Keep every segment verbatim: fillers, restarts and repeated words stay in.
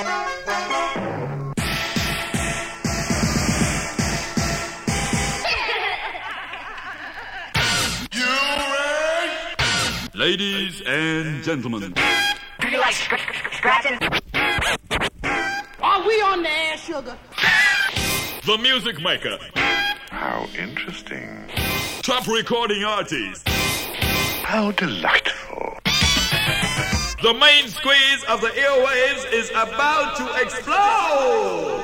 Ladies and gentlemen. Do you like scr- scr- scratching? Are we on the air, sugar? The Music Maker. How interesting. Top recording artist. How delightful. The main squeeze of the airwaves is about to explode.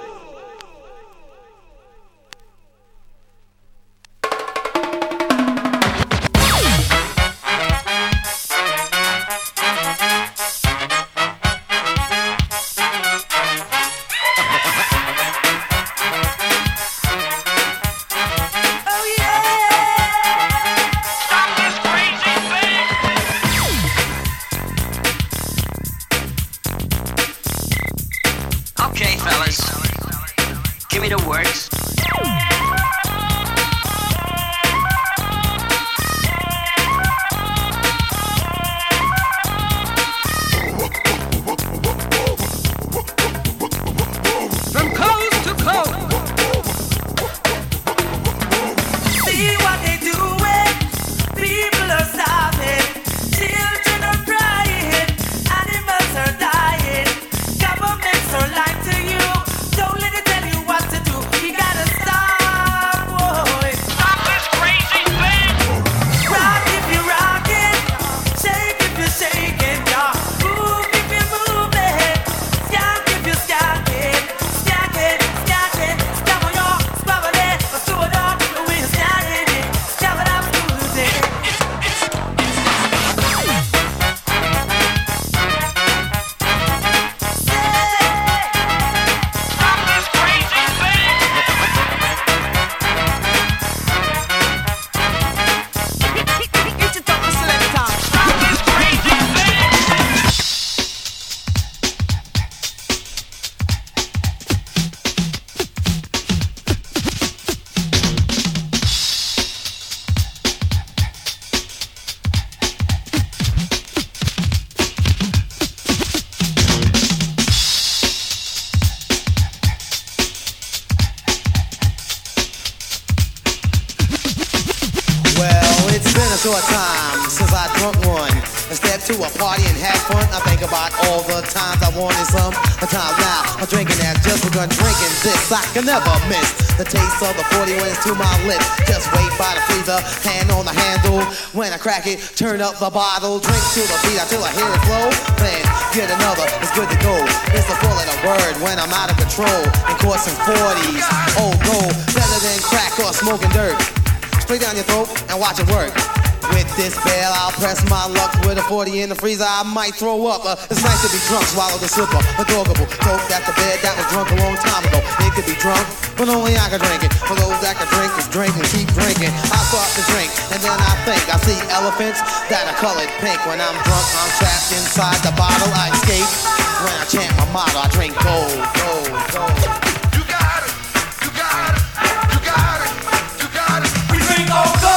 Short time since I drunk one and stepped to a party and had fun. I think about all the times I wanted some. The times now I'm drinking that just begun drinking this. I can never miss the taste of the forty when it's to my lips. Just wait by the freezer, hand on the handle. When I crack it, turn up the bottle, drink to the beat until I hear it flow. Then get another, it's good to go. It's the full of the word when I'm out of control. And coursing forties, old gold, better than crack or smoking dirt. Spray down your throat and watch it work. With this bell, I'll press my luck. With a forty in the freezer, I might throw up. uh, It's nice to be drunk, swallow the slipper. Adorable, dope at the bed that was drunk a long time ago. It could be drunk, but only I can drink it. For those that can drink, just drink and keep drinking. I start to drink, and then I think I see elephants that are colored pink. When I'm drunk, I'm trapped inside the bottle. I escape when I chant my motto. I drink gold, gold, gold. You got it, you got it, you got it, you got it. We drink all gold.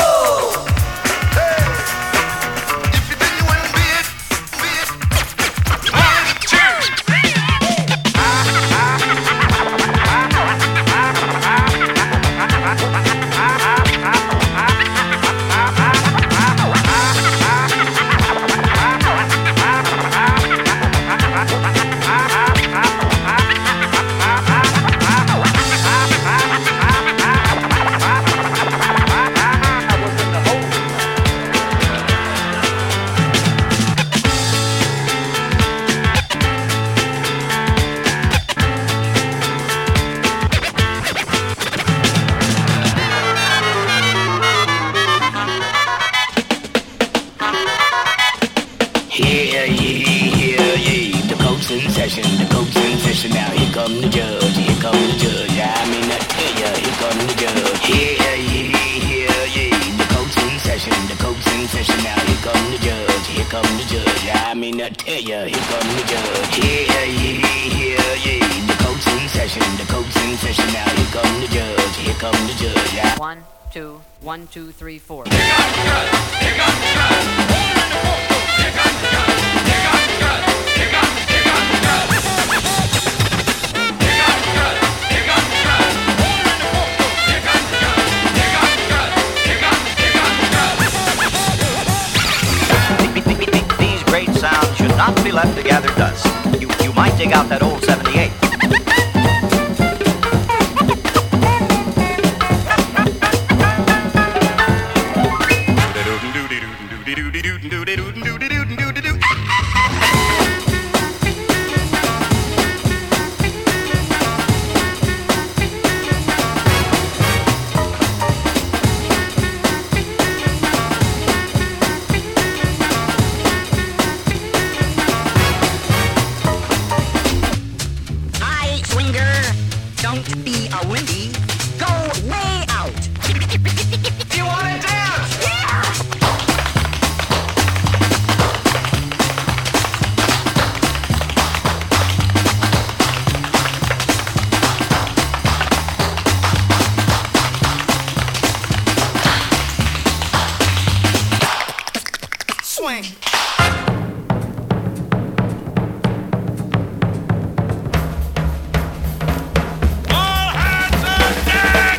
Tell ya, here come the judge. Yeah, yeah, yeah, yeah. The code's in session, the code's in session. Now here come the judge, here come the judge. Yeah. One, two, one, two, three, four. Here comes the judge, here comes the judge. Hold in the phone, here comes the judge, here comes the judge, here comes, here comes the judge. you, you might dig out that old seventy-eight. Hi, swinger. Don't be a windy. Go way out. You want to dance? Yeah! Swing. All hands on deck!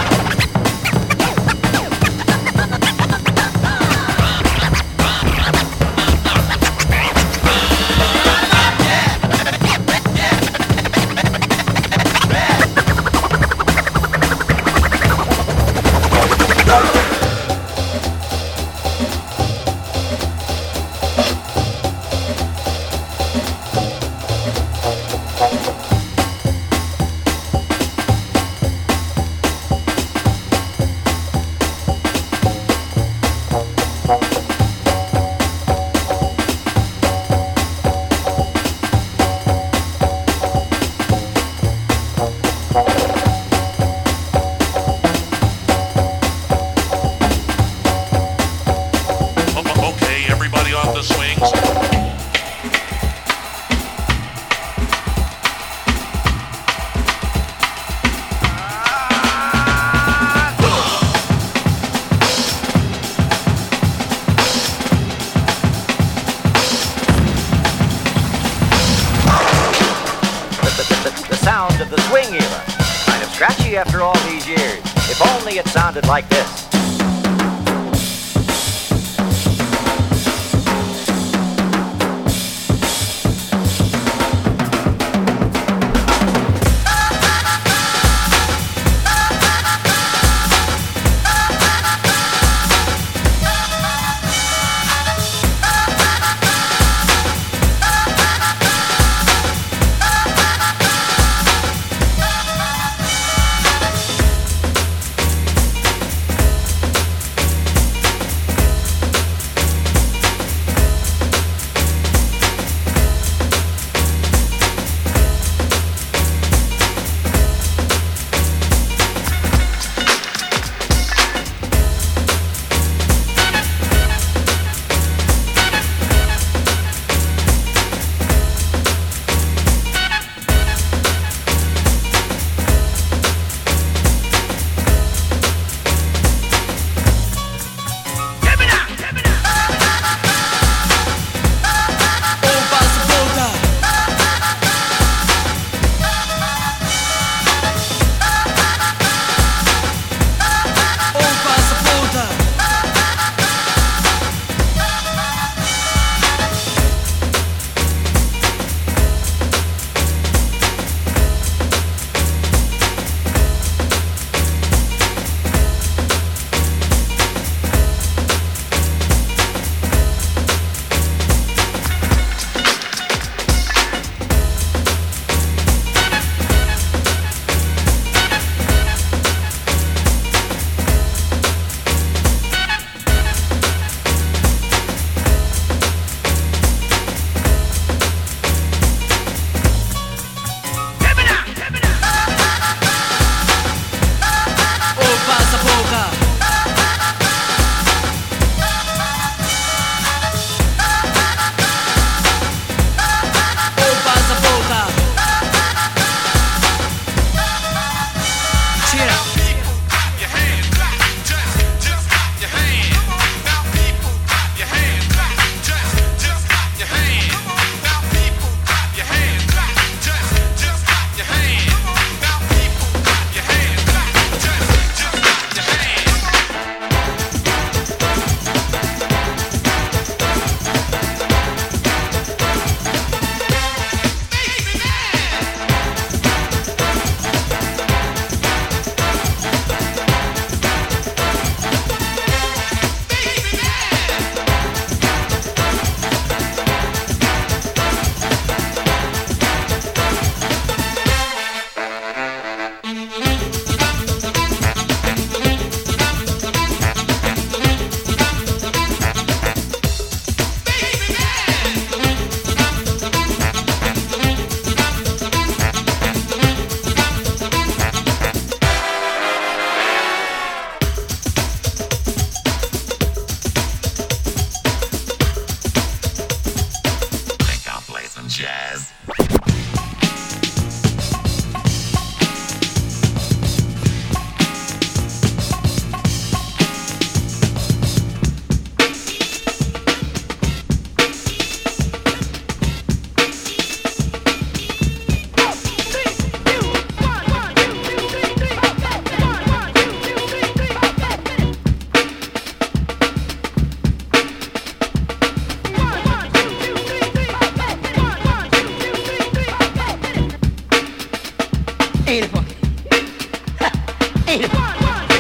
O- Okay, everybody off the swings. The, the, the, the sound of the swing era. Kind of scratchy after all these years. If only it sounded like this. Ain't it funky? Ain't it funky?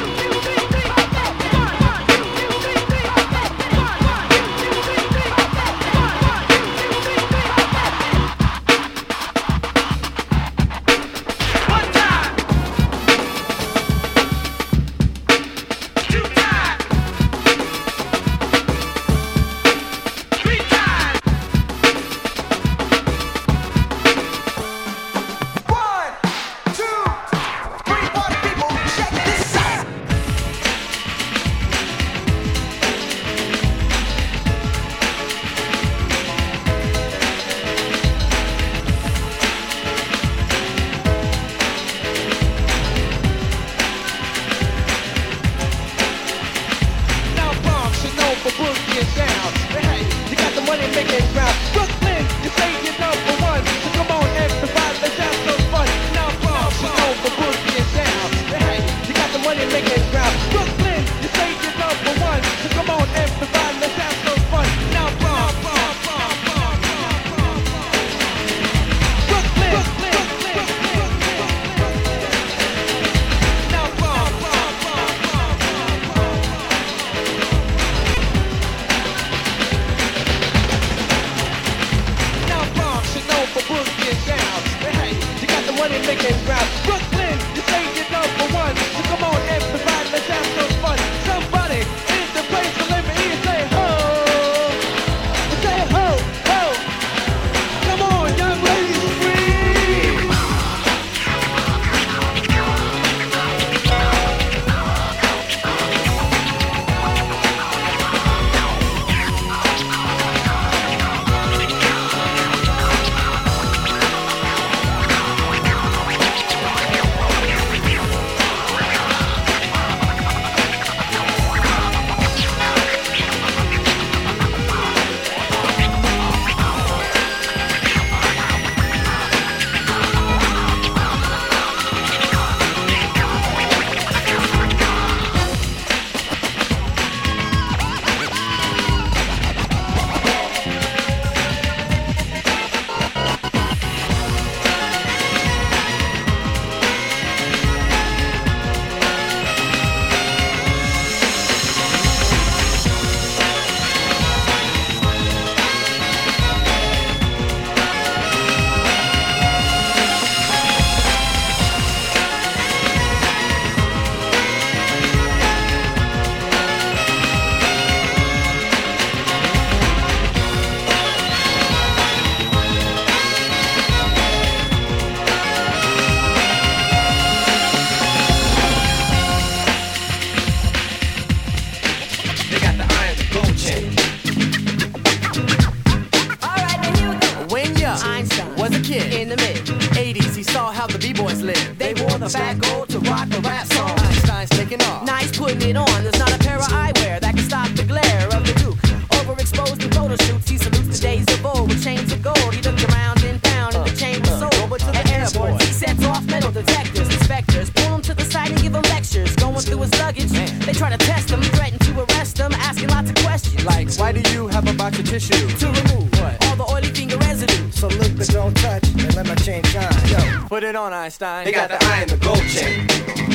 Einstein. They got the eye and the gold chain.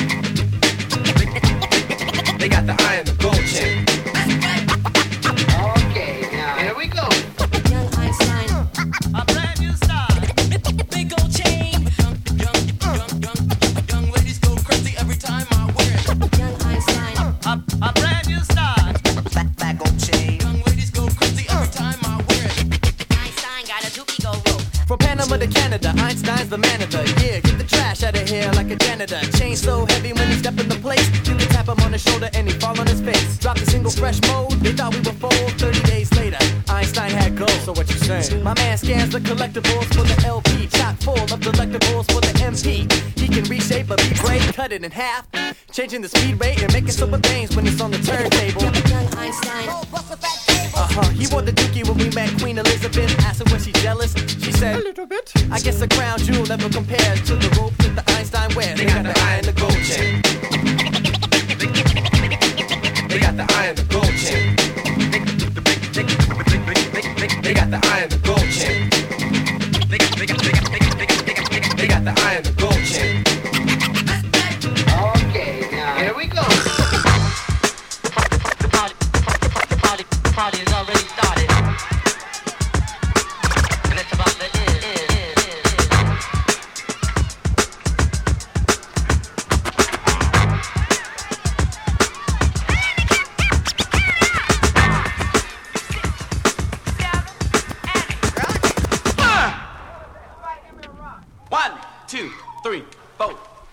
They got the eye and the gold chain. Okay, now here we go. Young Einstein, a brand new style. Big gold chain. Young, young, young, young ladies go crazy every time I wear it. Young Einstein, a, a brand new style. Back, back gold chain. Young ladies go crazy every time I wear it. Einstein got a dookie go roll. From Panama to Canada, Einstein's the man of the year. Get the trash out of here like a janitor. Chain so heavy when he step in the place, you can tap him on the shoulder and he fall on his face. Drop the single fresh mode, they thought we were fold. Thirty days later, Einstein had gold. So what you saying? My man scans the collectibles for the L P, chock full of delectables for the M P. He can reshape a beat break, cut it in half, changing the speed rate and making super things when it's on the turntable. Young Einstein, uh-huh, he wore the dookie when we met Queen Elizabeth. Asked her was she jealous, she said, a little bit. I guess a crown jewel never compares to the rope that the Einstein wears. They got the eye and the gold chain. They got the eye and the gold chain. They got the eye and the gold chain. They got the eye and the gold chain. One, two, three, four.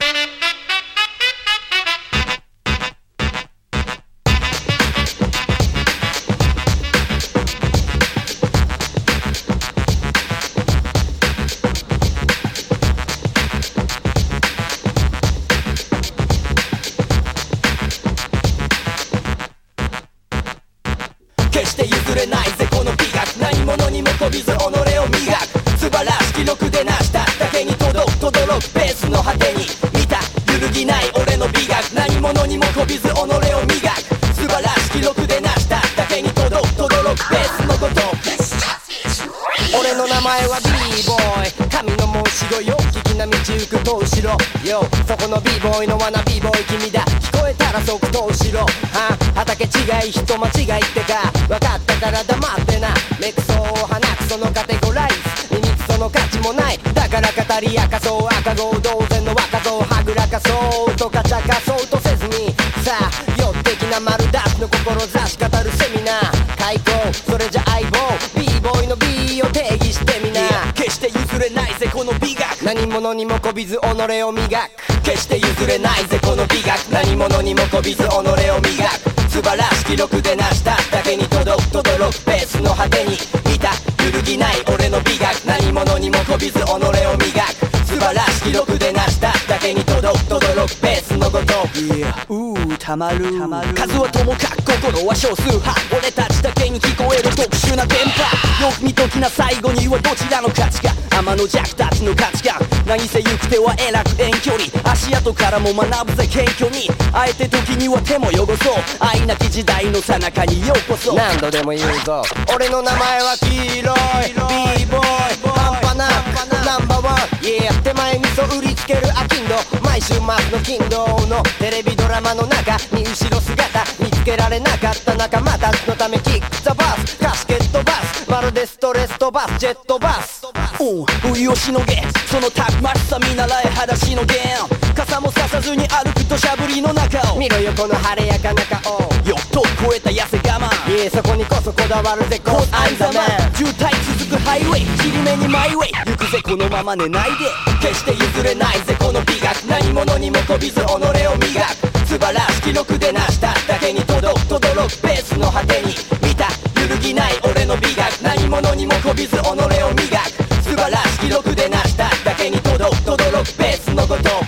決して譲れないぜこの美学何者にもこびず己を磨く素晴らしき録で成しただけに届く轟くベースの果てに見た揺るぎない俺の美学何者にもこびず己を磨く素晴らしき録で成しただけに届く轟くベースのこと俺の名前は B ボーイ神の申し子よ聞きな道行くと後ろよそこの B ボーイの罠 B ボーイ君だ聞こえたら即答しろは畑違い人間違いってか分かったから黙ってなメクソを放くそのカテゴライズ耳くその価値もないだから語り明かそう赤子同然の若造はぐらかそうとかちゃかそうとせずにさあよってきな丸出しの志語るセミナー開講それじゃ相棒 B ボーイの B を定義してみな決して譲れないぜこの美学何者にもこびず己を磨く決して譲れないぜこの美学何者にもこびず己を磨く素晴らしき録で成しただけに届く轟くベースの果てにいた揺るぎない俺の美学何者にもこびず己を磨く素晴らしき録で成しただけに届く轟くベースのこと、yeah. うーたまる数はともかく心は少数派俺たちだけに聞こえる特殊な電波よく見ときな最後にはどちらの価値か天の弱たちの価値観何せ行く手はえらく遠距離足跡からも学ぶぜ謙虚にあえて時には手も汚そう愛なき時代の最中にようこそ何度でも言うぞ俺の名前は黄色い B ボーイ半端なナンバーワン Yeah 手前味噌売りつけるアキンド毎週末の金土のテレビドラマの中に後ろ姿見つけられなかった仲間たちのためキックザバスカシケットバスまるでストレス飛ばすジェットバスおう冬をしのげそのたくましさ見習え裸足の弦傘もささずに歩くとしゃぶりの中を見ろよこの晴れやかな顔よっと超えた痩せ我慢いえそこにこそこだわるぜ Cause I'm the man 渋滞続くハイウェイ尻目にマイウェイ行くぜこのまま寝ないで決して譲れないぜこの美学何者にもこびず己を磨く素晴らしき録で成しただけに届く轟くベースの果てに見た揺るぎない俺の美学何者にもこびず己を磨く素晴らしき録で成しただけに届く轟くベースのごとく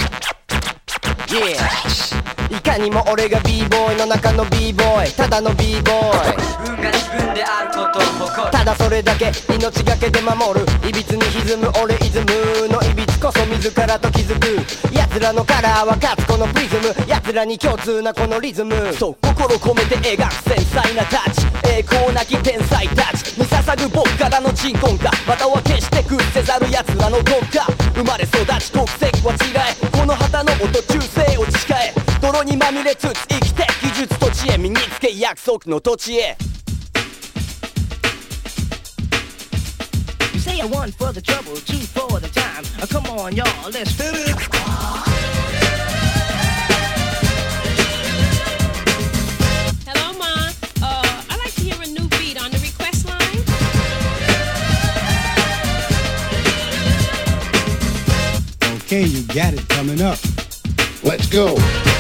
Yeah いかにも俺が B ボーイの中の B ボーイただの B ボーイ自分が自分であることを誇るただそれだけ命がけで守るいびつに歪む俺イズムのいびつこそ自らと気づく奴らのカラーは勝つこのプリズム奴らに共通なこのリズムそう心込めて描く繊細なタッチ栄光なき天才たちに捧ぐ僕からの鎮魂歌または決して屈せざる奴らの国家生まれ育ち国籍は違えこの旗の音忠誠を誓え泥にまみれつつ生きて技術と知恵身につけ約束の土地へ You say I one for the trouble, two for the time. Oh, come on, y'all, let's fit it. Hello, Ma. Uh, I'd like to hear a new beat on the request line. Okay, you got it coming up. Let's go.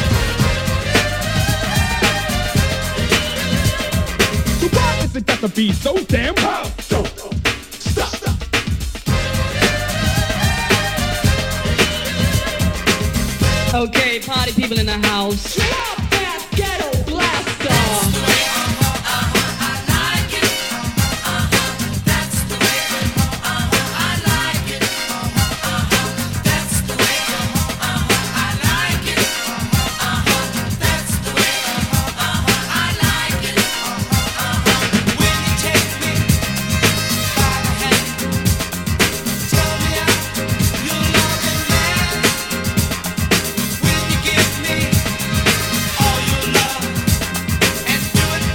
So why is it got to be so damn loud? Don't stop. Stop. Okay, party people in the house. Drop that ghetto blaster. Will you give me all your love and do it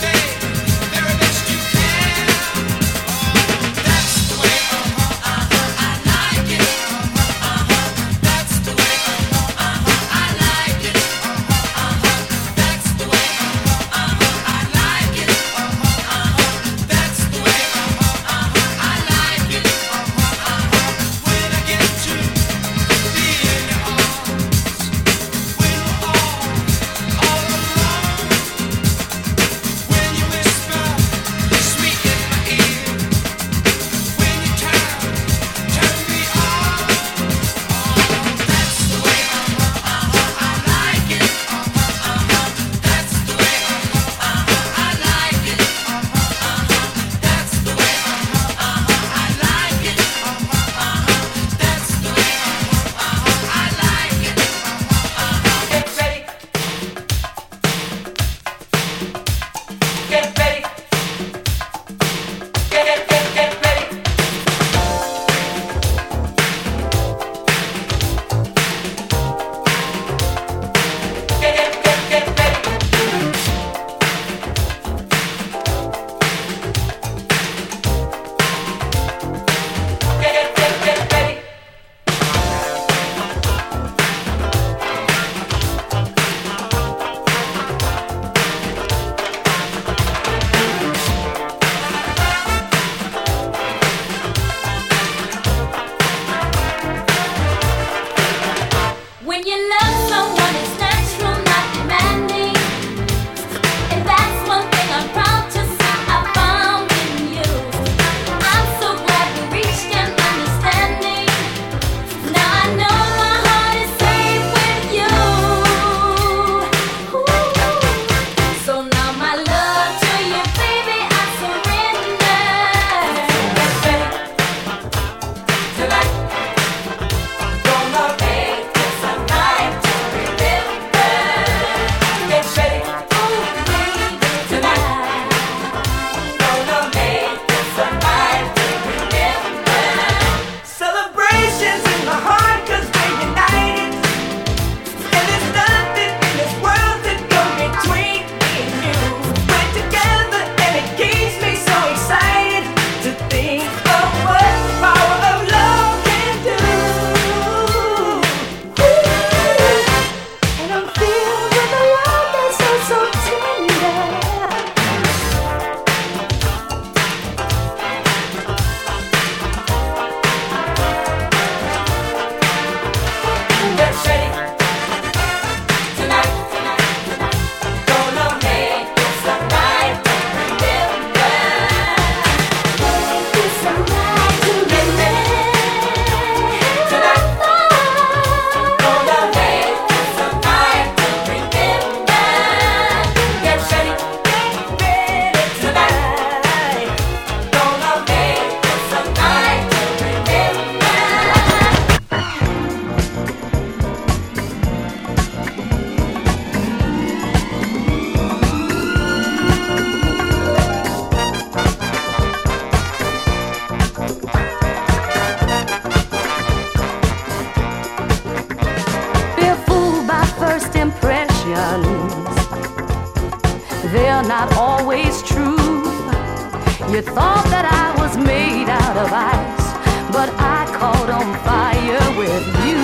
You thought that I was made out of ice, but I caught on fire with you.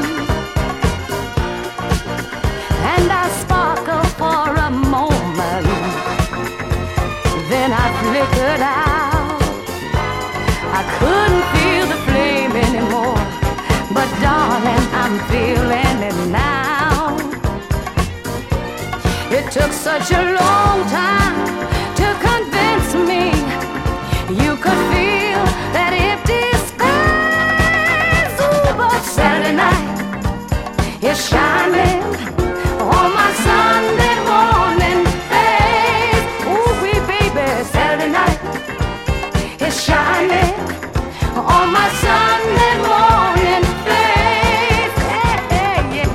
And I sparkled for a moment, then I flickered out. I couldn't feel the flame anymore, but darling, I'm feeling it now. It took such a long time to convince me you could feel that empty space. Ooh, but Saturday night is shining on my Sunday morning face. Ooh, wee baby, Saturday night is shining on my Sunday morning face. Hey, hey, yeah.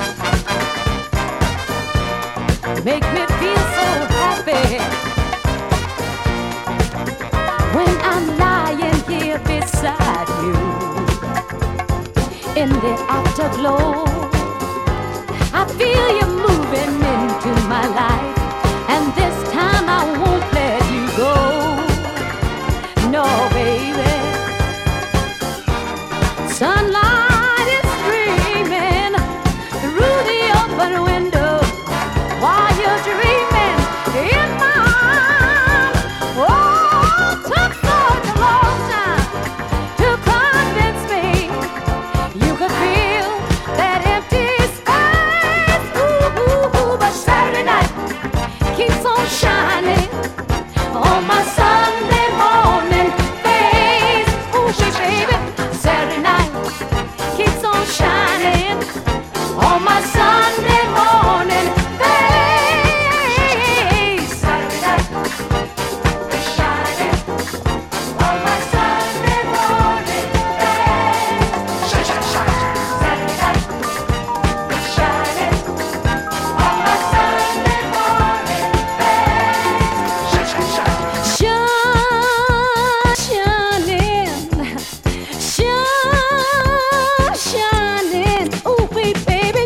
Make me feel so happy when I'm lying here beside you in the afterglow. I feel you moving into my life, and this time I won't let you go. No, baby. Sunlight is streaming through the open window while you're dreaming in my arms. Oh, it took such a long time to convince me you could feel that empty space. Ooh, ooh, ooh, but Saturday night keeps on shining on my Sunday morning face. Ooh, baby, Saturday night keeps on shining on my Sunday morning face. Saturday night is shining on my Sunday morning face. Shine, shine, shine. Saturday night is shining on my Sunday morning face. Shine, shine, shine. Shine, shining, shine, shining. Ooh, wee baby.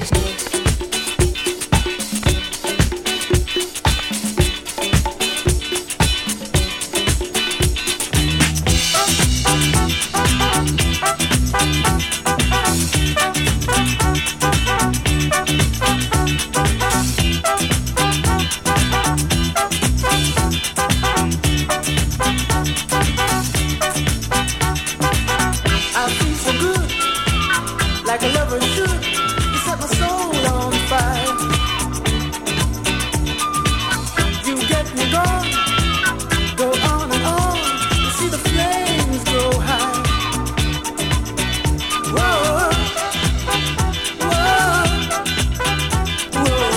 I feel so good, like a lover should. You set my soul on fire. You get me going, go on and on. You see the flames grow high. Whoa, whoa, whoa,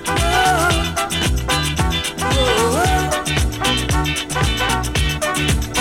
whoa, whoa, whoa.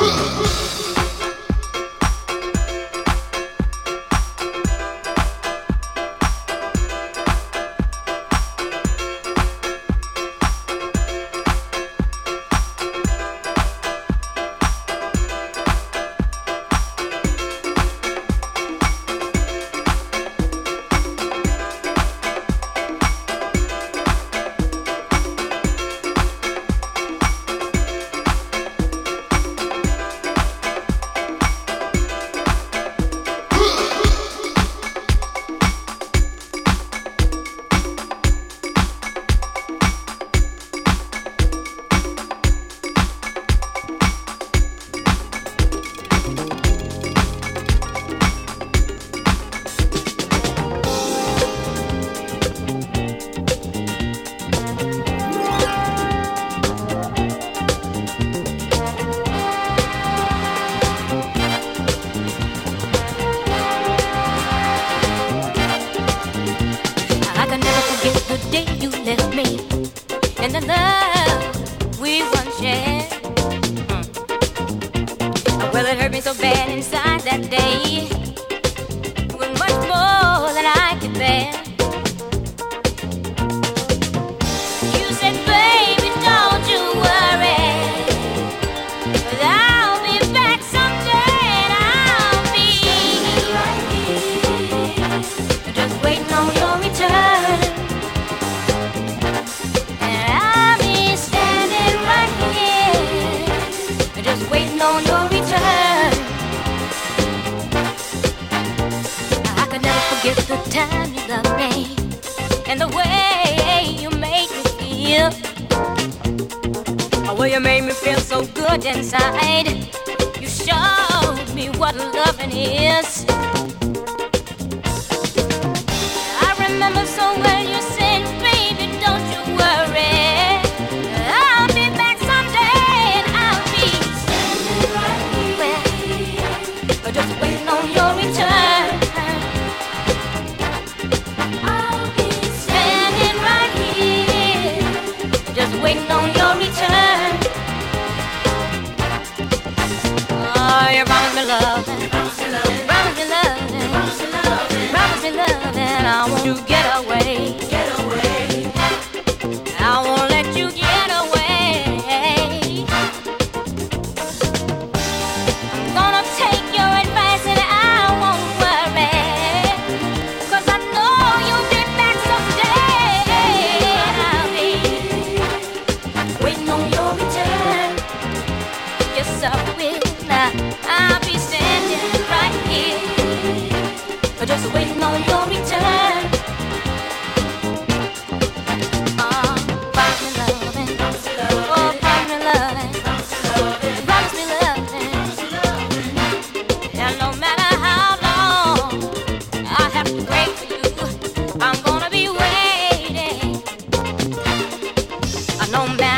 No matter